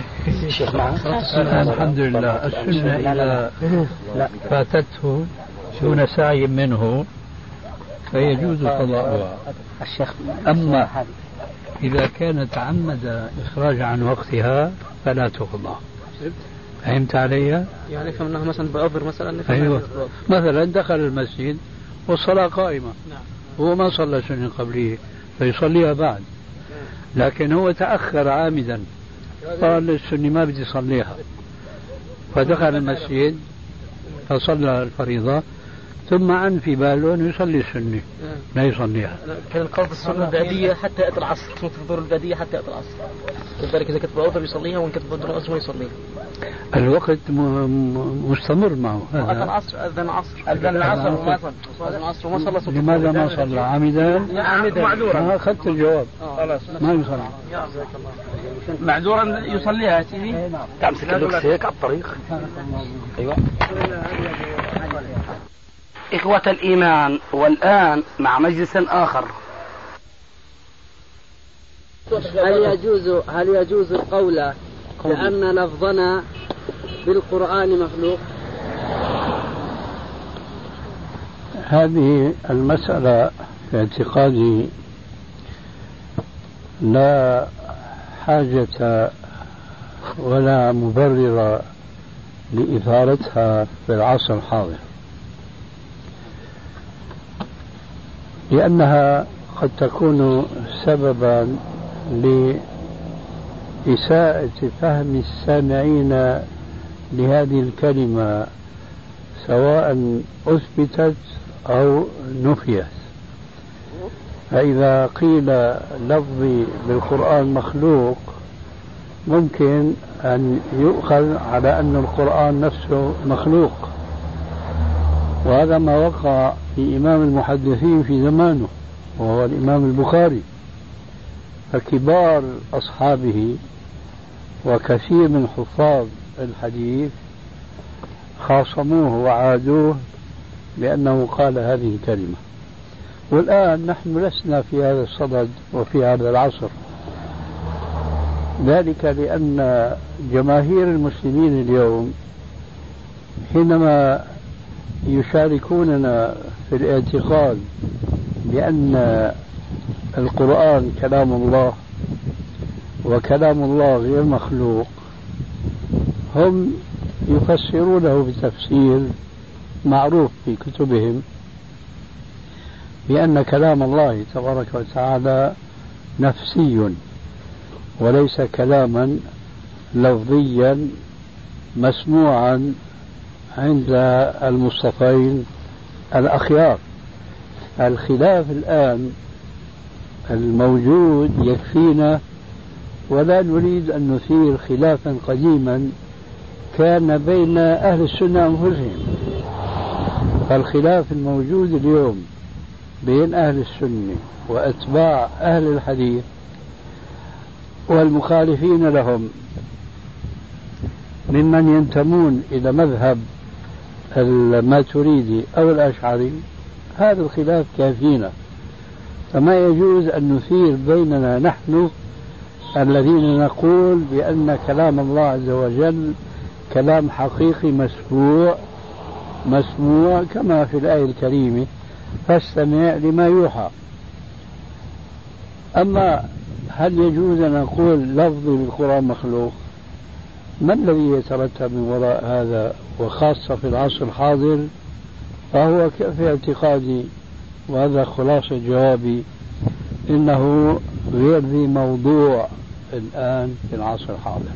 الحمد لله. السنة إذا فاتته دون سعي منه فيجوز قضاؤها. الشيخ أما إذا كان تعمد إخراج عن وقتها فلا تقضى. فهمت علي؟ يعني فهمناها مثلا بعذر مثلا. أيوة. مثلا دخل المسجد والصلاة قائمة. نعم. هو ما صلى سنة قبليه فيصليها بعد. لكن هو تأخر عامدا قال السنة ما بدي صليها فدخل المسجد فصلى الفريضة ثم عن في باله أنه يصلي السنة لا يصليها. كان القصد السنة البعدية حتى يأتي العصر، سنة الظهر البعدية حتى يأتي العصر. لذلك إذا كتب عذر يصليها وإن كتب بدون عذر ما يصليها. الوقت مستمر معه. أذن العصر أذن العصر وما صلى. لماذا ما صلى عامدا؟ معذورا. ما أخذت الجواب. خلاص ما يصلى. معذورا يصليها سيدي. تمسك اللوكس هيك على الطريق. أيوة. إخوة الإيمان، والآن مع مجلس آخر. هل يجوز القول بأن لفظنا بالقرآن مخلوق؟ هذه المسألة في اعتقادي لا حاجة ولا مبرر لإثارتها في العصر الحاضر، لأنها قد تكون سببا لإساءة فهم السامعين لهذه الكلمة سواء أثبتت أو نفيت. فإذا قيل لفظي بالقرآن مخلوق ممكن أن يؤخذ على أن القرآن نفسه مخلوق، وهذا ما وقع في إمام المحدثين في زمانه وهو الإمام البخاري. فكبار أصحابه وكثير من حفاظ الحديث خاصموه وعادوه بأنه قال هذه الكلمة. والآن نحن لسنا في هذا الصدد وفي هذا العصر، ذلك لأن جماهير المسلمين اليوم حينما يشاركوننا في الاعتقاد بأن القرآن كلام الله وكلام الله غير مخلوق، هم يفسرونه بتفسير معروف في كتبهم بأن كلام الله تبارك وتعالى نفسي وليس كلاما لفظيا مسموعا عند المصطفين الأخيار. الخلاف الآن الموجود يكفينا ولا نريد أن نثير خلافا قديما كان بين أهل السنة أنفسهم. فالخلاف الموجود اليوم بين أهل السنة وأتباع أهل الحديث والمخالفين لهم ممن ينتمون إلى مذهب الماتريدي أو الأشعري، هذا الخلاف كافينا. فما يجوز أن نثير بيننا نحن الذين نقول بأن كلام الله عز وجل كلام حقيقي مسموع كما في الآية الكريمة فاستمع لما يوحى. أما هل يجوز أن نقول لفظي بالقرآن مخلوق؟ ما الذي يترتب من وراء هذا؟ وخاصة في العصر الحاضر فهو في اعتقادي، وهذا خلاصة جوابي، إنه غير ذي موضوع الآن في العصر الحاضر.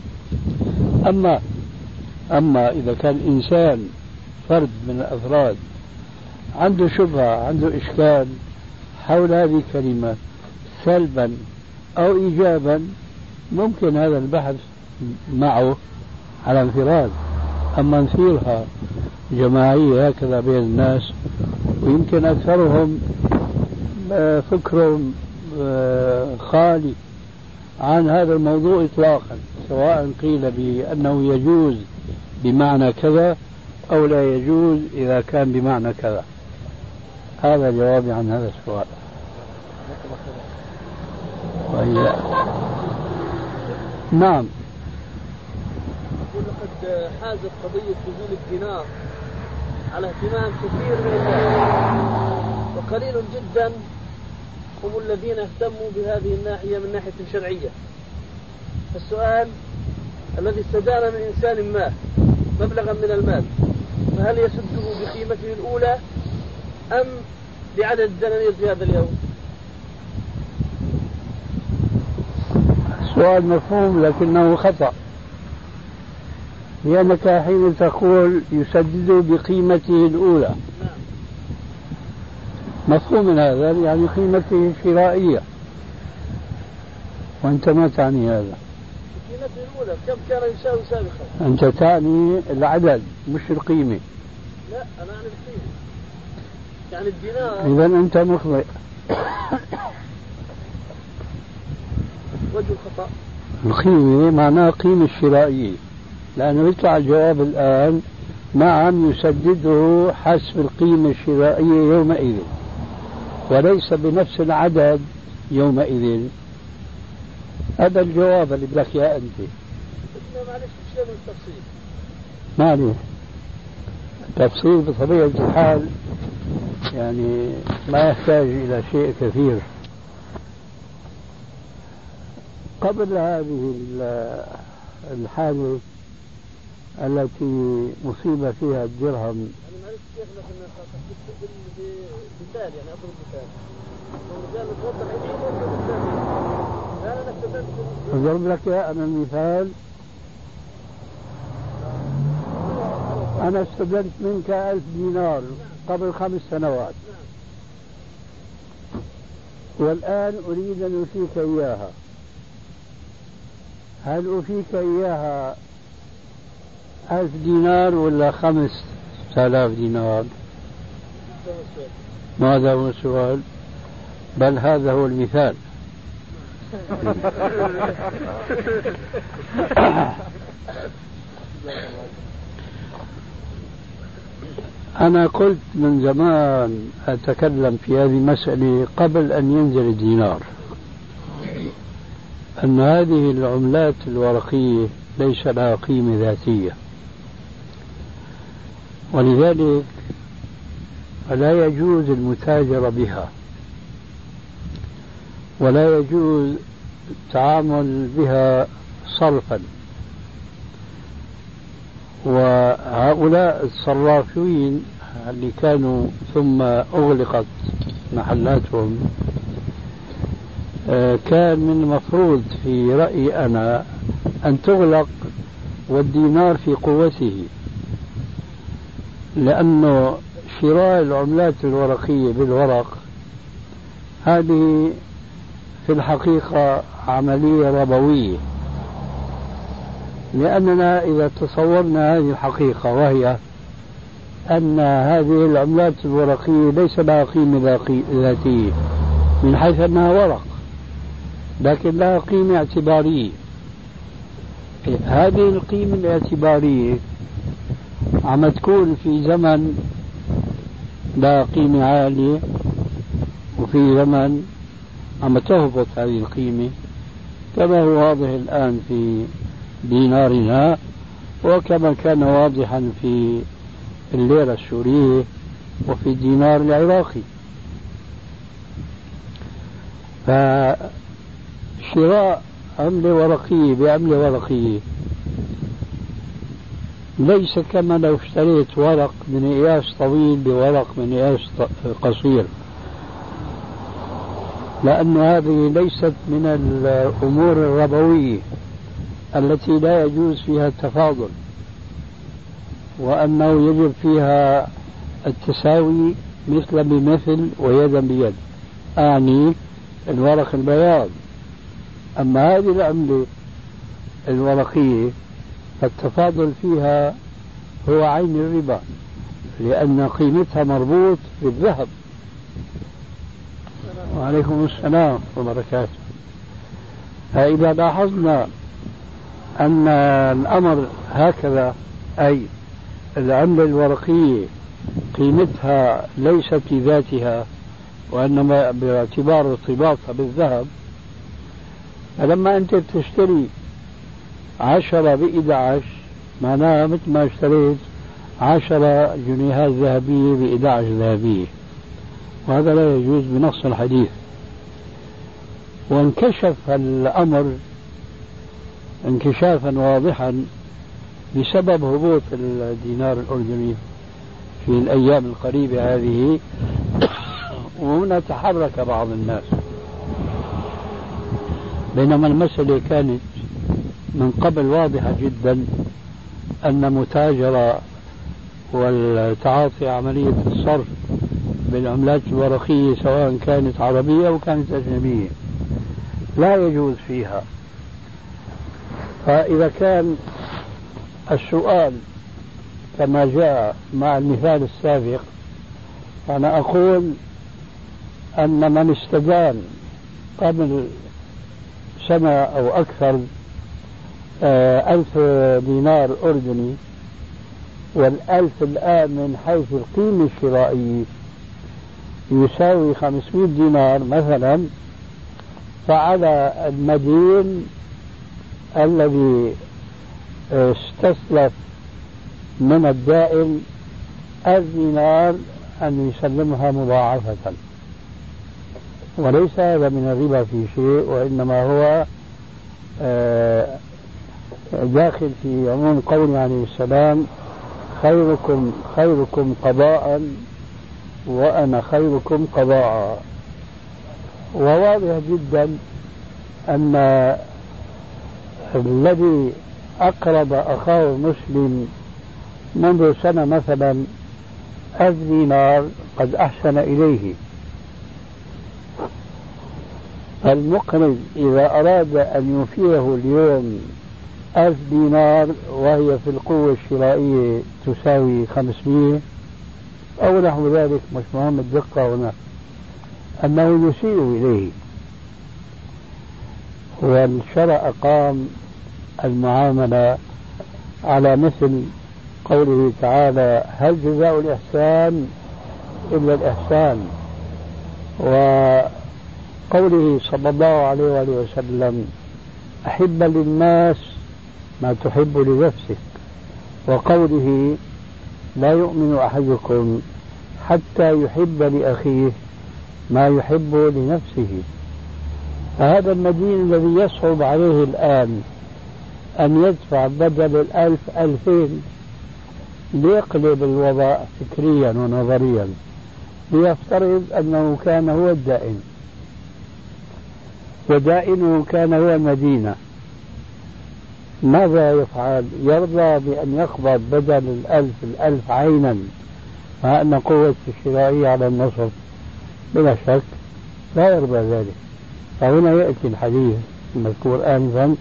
أما إذا كان إنسان فرد من الأفراد عنده شبهة عنده إشكال حول هذه الكلمة سلبا أو إيجابا ممكن هذا البحث معه على انفراد. أما نثيرها جماعية هكذا بين الناس ويمكن أكثرهم فكرهم خالي عن هذا الموضوع إطلاقا، سواء قيل بأنه يجوز بمعنى كذا أو لا يجوز إذا كان بمعنى كذا. هذا جوابي عن هذا السؤال. وهي نعم. لقد حازت قضية نزول الدينار على اهتمام كثير من الناس، وقليل جدا هم الذين اهتموا بهذه الناحية من ناحية شرعية. السؤال الذي استدان من إنسان ما مبلغا من المال، فهل يسده بقيمته الأولى أم بعدد الدنانير في هذا اليوم؟ سؤال مفهوم لكنه خطأ، لأنك حين تقول يسدد بقيمته الأولى مفهوم من هذا يعني قيمته الشرائية، وأنت ما تعني هذا. قيمته الأولى كم كان يساوي سابقا؟ أنت تعني العدد مش القيمة. لا أنا أعني القيمة، يعني الدينار. إذا أنت مخطئ. وجه الخطأ القيمة معناها قيمة الشرائية، لأنه يطلع الجواب الآن نعم يسدده حسب القيمة الشرائية يومئذ وليس بنفس العدد يومئذ. هذا الجواب اللي بدك إياه أنت. معلش شيء من التفصيل. معلش التفصيل بطبيعة الحال يعني ما يحتاج إلى شيء كثير. قبل هذه الحالة التي مصيب فيها الدرهم، يعني معلش شيخنا كنا بالمثال، يعني أضرب مثال، المثال توضح أضرب لك أنا المثال. أنا استلمت منك 1000 دينار قبل 5 سنوات، والآن أريد أن أوفيك إياها. هل أوفيك إياها 1000 دينار ولا 5000 دينار؟ ما هذا هو السؤال، بل هذا هو المثال. أنا قلت من زمان أتكلم في هذه المسألة قبل أن ينزل الدينار أن هذه العملات الورقية ليس لها قيمة ذاتية، ولذلك لا يجوز المتاجرة بها ولا يجوز التعامل بها صرفا. وهؤلاء الصرافين اللي كانوا ثم أغلقت محلاتهم كان من المفروض في رأيي أنا أن تغلق والدينار في قوته، لأنه شراء العملات الورقية بالورق هذه في الحقيقة عملية ربوية، لأننا إذا تصورنا هذه الحقيقة وهي أن هذه العملات الورقية ليس لها قيمة ذاتية من حيث أنها ورق، لكن لها قيمة اعتبارية. هذه القيمة الاعتبارية عم تكون في زمن لا قيمة عالية، وفي زمن عم تهبط هذه القيمة، كما هو واضح الآن في دينارنا وكما كان واضحا في الليرة السورية وفي الدينار العراقي. فشراء عملة ورقية بعملة ورقية ليس كما لو اشتريت ورق من قياس طويل بورق من قياس قصير، لأن هذه ليست من الأمور الربوية التي لا يجوز فيها التفاضل، وأنه يجب فيها التساوي مثل بمثل ويدا بيد، أعني الورق البياض. أما هذه العملة الورقية فالتفاضل فيها هو عين الربا، لأن قيمتها مربوط بالذهب. وعليكم السلام وبركاته. فإذا لاحظنا أن الأمر هكذا، أي العملة الورقية قيمتها ليست لذاتها وإنما باعتبار ارتباطها بالذهب، فلما أنت تشتري 10 ب11 معناها مثل ما اشتريت 10 جنيهات ذهبية ب11 ذهبية، وهذا لا يجوز بنص الحديث. وانكشف الأمر انكشافا واضحا بسبب هبوط الدينار الأردني في الأيام القريبة هذه، وهنا تحرك بعض الناس، بينما المسألة كانت من قبل واضحة جدا، أن متاجرة والتعاطي عملية الصرف بالعملات الورقية سواء كانت عربية أو كانت أجنبية لا يجوز فيها. فإذا كان السؤال كما جاء مع المثال السابق، فأنا أقول أن من استدان قبل سنة أو أكثر 1000 دينار أردني، والألف الآن من حيث القيمة الشرائية يساوي 500 دينار مثلا، فعلى المدين الذي استسلف من الدائن 1000 دينار أن يسلمها مضاعفة، وليس هذا من الربا في شيء، وإنما هو داخل في عموم قوله عليه السلام: خيركم قضاء وأنا خيركم قضاء. وواضح جدا أن الذي أقرض أخاه المسلم منذ سنة مثلا 1000 دينار قد أحسن إليه. المقرض إذا أراد أن يوفيه اليوم 1000 دينار وهي في القوة الشرائية تساوي 500 أو نحو ذلك، مش مهم الدقة هنا، أنه يسيء إليه. والشرع أقام المعاملة على مثل قوله تعالى: هل جزاء الإحسان إلا الإحسان، وقوله صلى الله عليه وآله وسلم: أحب للناس ما تحب لنفسك، وقوله: لا يؤمن أحدكم حتى يحب لأخيه ما يحب لنفسه. فهذا المدين الذي يصعب عليه الآن أن يدفع بدل 1000 2000 ليقلب الوضع فكريا ونظريا، ليفترض أنه كان هو الدائن ودائنه كان هو المدينة، ماذا يفعل؟ يرضى بأن يقبض بدل 1000 عينا مع أن قوة الشرائية على النصف؟ بلا شك لا يرضى ذلك. فهنا يأتي الحديث المذكور آنفا: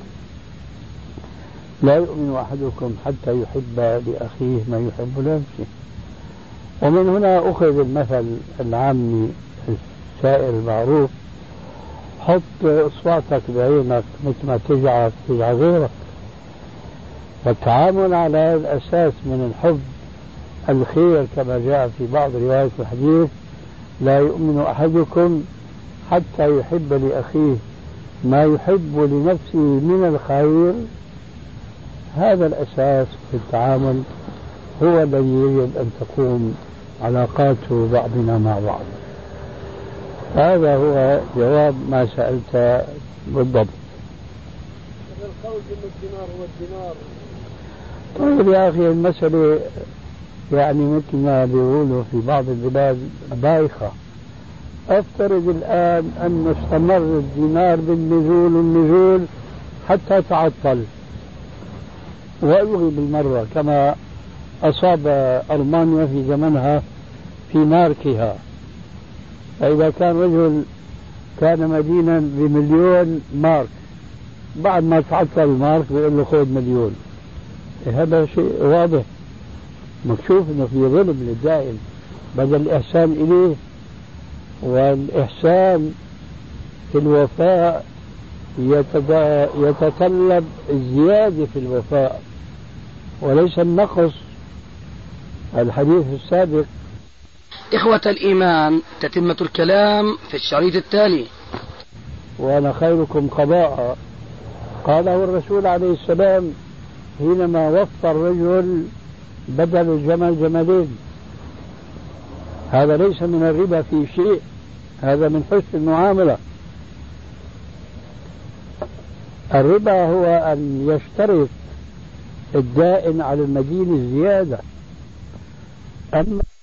لا يؤمن أحدكم حتى يحب لأخيه ما يحب لنفسه. ومن هنا أخذ المثل العامي السائر المعروف: حط إصبعتك بعينك مثل ما تجعل غيرك. والتعامل على هذا الأساس من الحب الخير كما جاء في بعض روايات الحديث: لا يؤمن أحدكم حتى يحب لأخيه ما يحب لنفسه من الخير. هذا الأساس في التعامل هو الذي يجب أن تقوم علاقات بعضنا مع بعض. هذا هو جواب ما سألت بالضبط. القول إن الدينار هو الدينار. طيب يا أخي، المسألة يعني مثل ما بيقولوا في بعض البلاد بايخة. افترض الآن أن استمر الدينار بالنزول حتى تعطل ويلغي بالمرة، كما أصاب ألمانيا في زمنها في ماركها. فإذا كان رجل كان مدينا ب1,000,000 مارك، بعد ما تعطل المارك بيقول له خذ 1,000,000. هذا شيء واضح مكشوف انه في ظلم للدائن بدل الإحسان إليه. والإحسان في الوفاء يتطلب الزيادة في الوفاء وليس النقص. الحديث السابق. إخوة الإيمان، تتمة الكلام في الشريط التالي: وأنا خيركم قضاء. قاله الرسول عليه السلام حينما وفى الرجل بدل الجمل جملين، هذا ليس من الربا في شيء، هذا من حسن المعاملة. الربا هو أن يشترط الدائن على المدين الزيادة. أما